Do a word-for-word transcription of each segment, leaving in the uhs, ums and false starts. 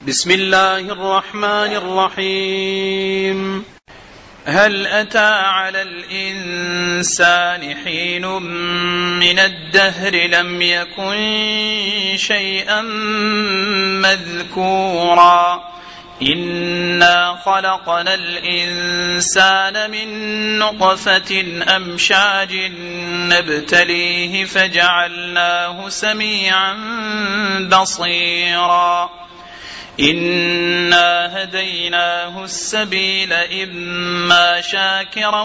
بسم الله الرحمن الرحيم. هل أتى على الإنسان حين من الدهر لم يكن شيئا مذكورا إنا خلقنا الإنسان من نطفة أمشاج نبتليه فجعلناه سميعا بصيرا إنا هديناه السبيل إما شاكرا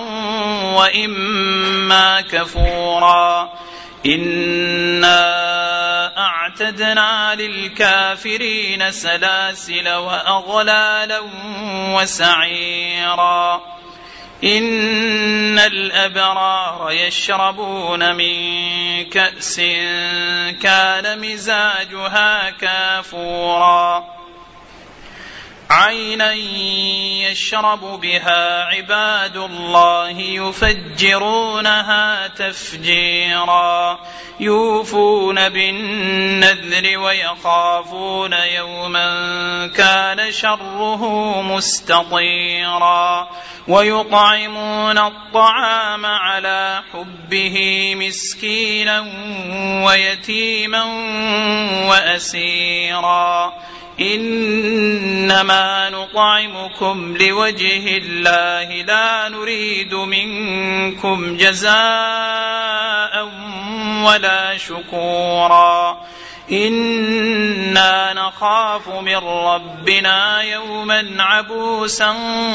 وإما كفورا إنا أعتدنا للكافرين سلاسل وأغلالا وسعيرا إن الأبرار يشربون من كأس كان مزاجها كافورا عينا يشرب بها عباد الله يفجرونها تفجيرا يوفون بالنذر ويخافون يوما كان شره مستطيرا ويطعمون الطعام على حبه مسكينا ويتيما وأسيرا إنما نطعمكم لوجه الله لا نريد منكم جزاء ولا شكورا إنا نخاف من ربنا يوما عبوسا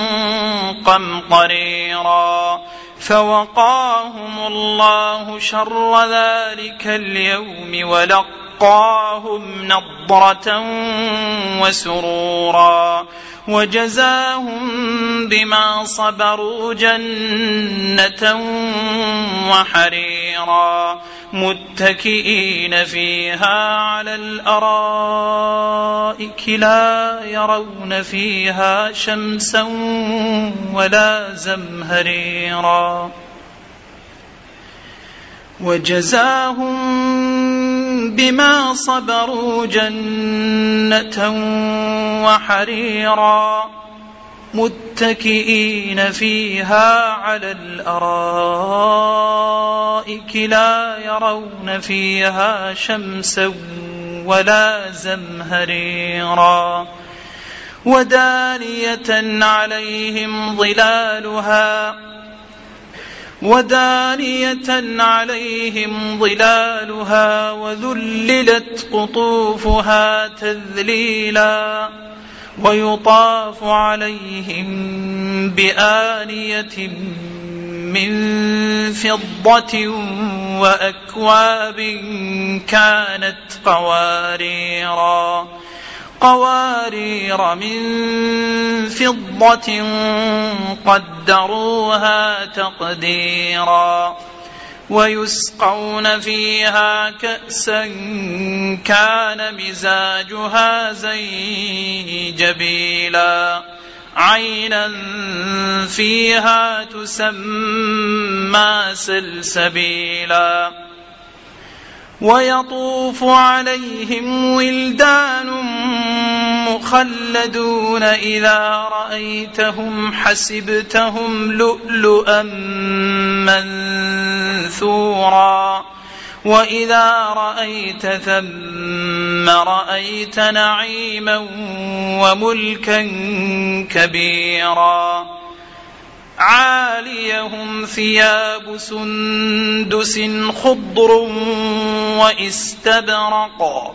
قمطريرا فوقاهم الله شر ذلك اليوم ولقاهم نضرة وسرورا وجزاهم بما صبروا جنة وحريرا متكئين فيها على الأرائك لا يرون فيها شمسا ولا زمهريرا وجزاهم بما صبروا جنة وحريرا متكئين فيها على الأرائك لا يرون فيها شمسا ولا زمهريرا ودانية عليهم ظلالها ودانية عليهم ظلالها وذللت قطوفها تذليلا ويطاف عليهم بآنية من فضة وأكواب كانت قواريرا قوارير من فضة قدروها تقديرا ويسقون فيها كأسا كان مزاجها زنجبيلا عينا فيها تسمى سلسبيلا ويطوف عليهم ولدان مخلدون إذا رأيتهم حسبتهم لؤلؤا منثورا وإذا رأيت ثم رأيت نعيما وملكا كبيرا عاليهم ثياب سندس خضر واستبرق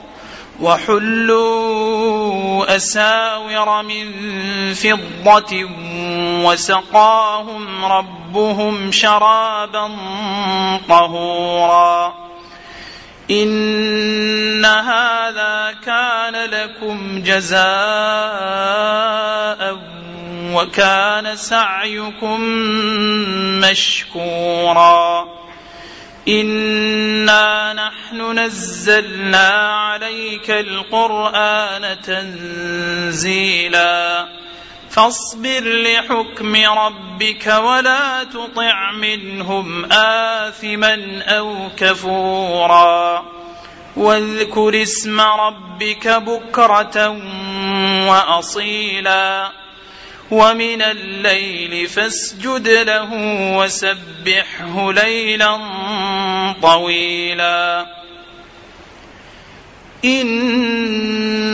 وحلوا أساور من فضة وسقاهم ربهم شرابا طهورا إن هذا كان لكم جزاء وكان سعيكم مشكورا إنا نحن نزلنا عليك القرآن تنزيلا فاصبر لحكم ربك ولا تطع منهم آثما أو كفورا واذكر اسم ربك بكرة وأصيلا ومن الليل فاسجد له وسبحه ليلا طويلا إن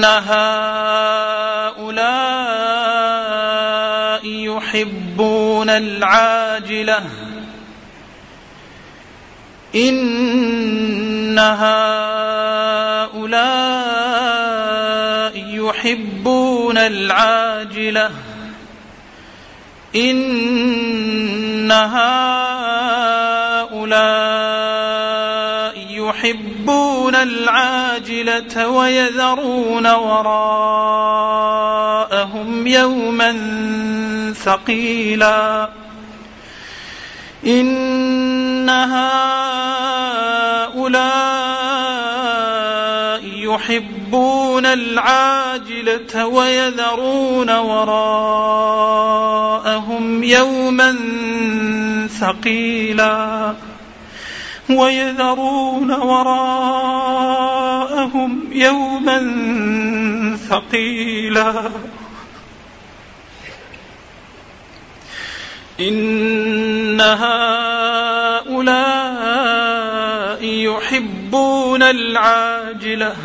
هؤلاء يحبون العاجلة إن هؤلاء يحبون العاجلة إن هؤلاء يحبون العاجلة ويذرون وراءهم يوما ثقيلا إن هؤلاء يحبون العاجلة ويذرون وراءهم يوما ثقيلا ويذرون وراءهم يوما ثقيلا إن هؤلاء يحبون العاجلة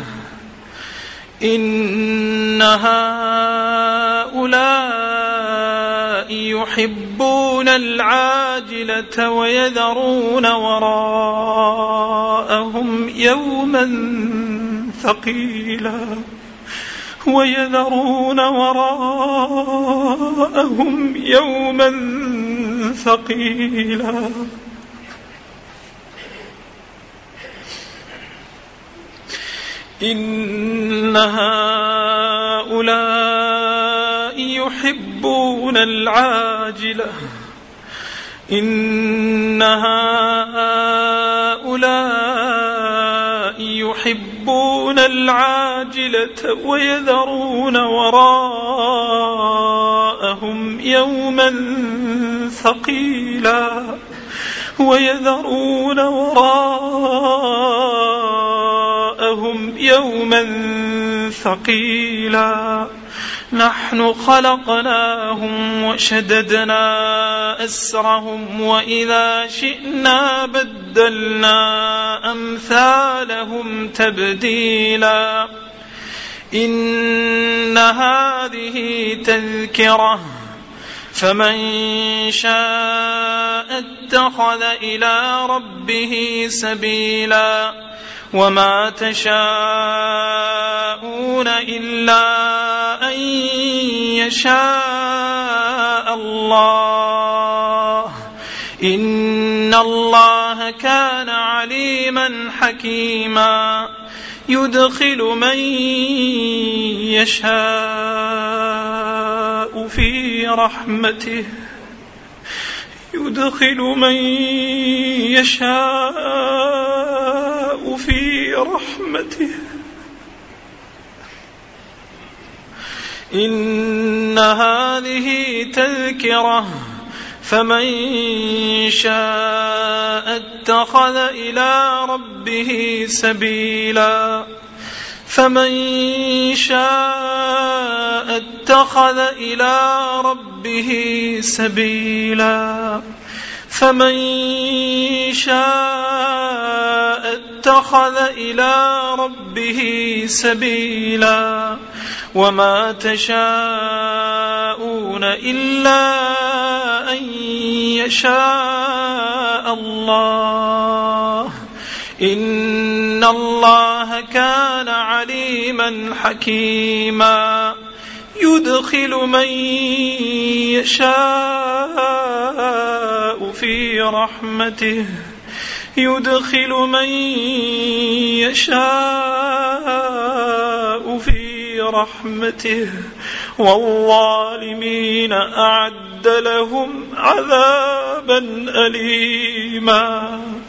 إن هؤلاء يحبون العاجلة ويذرون وراءهم يوما ثقيلا ويذرون وراءهم يوما ثقيلا إن هؤلاء يحبون العاجلة إن هؤلاء يحبون العاجلة ويذرون وراءهم يوما ثقيلا ويذرون وراءهم يوما ثقيلا نحن خلقناهم وشددنا أسرهم وإذا شئنا بدلنا أمثالهم تبديلا إن هذه تذكرة فمن شاء اتخذ إلى ربه سبيلا وما تشاءون إلا أن يشاء الله إن الله كان عليما حكيما يدخل من يشاء في رحمته يدخل من يشاء في رحمته إن هذه تذكرة فمن شاء اتخذ إلى ربه سبيلا فمن شاء اتخذ إلى ربه سبيلا فمن شاء اتخذ إلى ربه سبيلا وما تشاءون إلا أن يشاء الله إن الله كان عليما حكيما يدخل من يشاء في رحمته يدخل من يشاء في رحمته والظالمين أعد لهم عذابا أليما.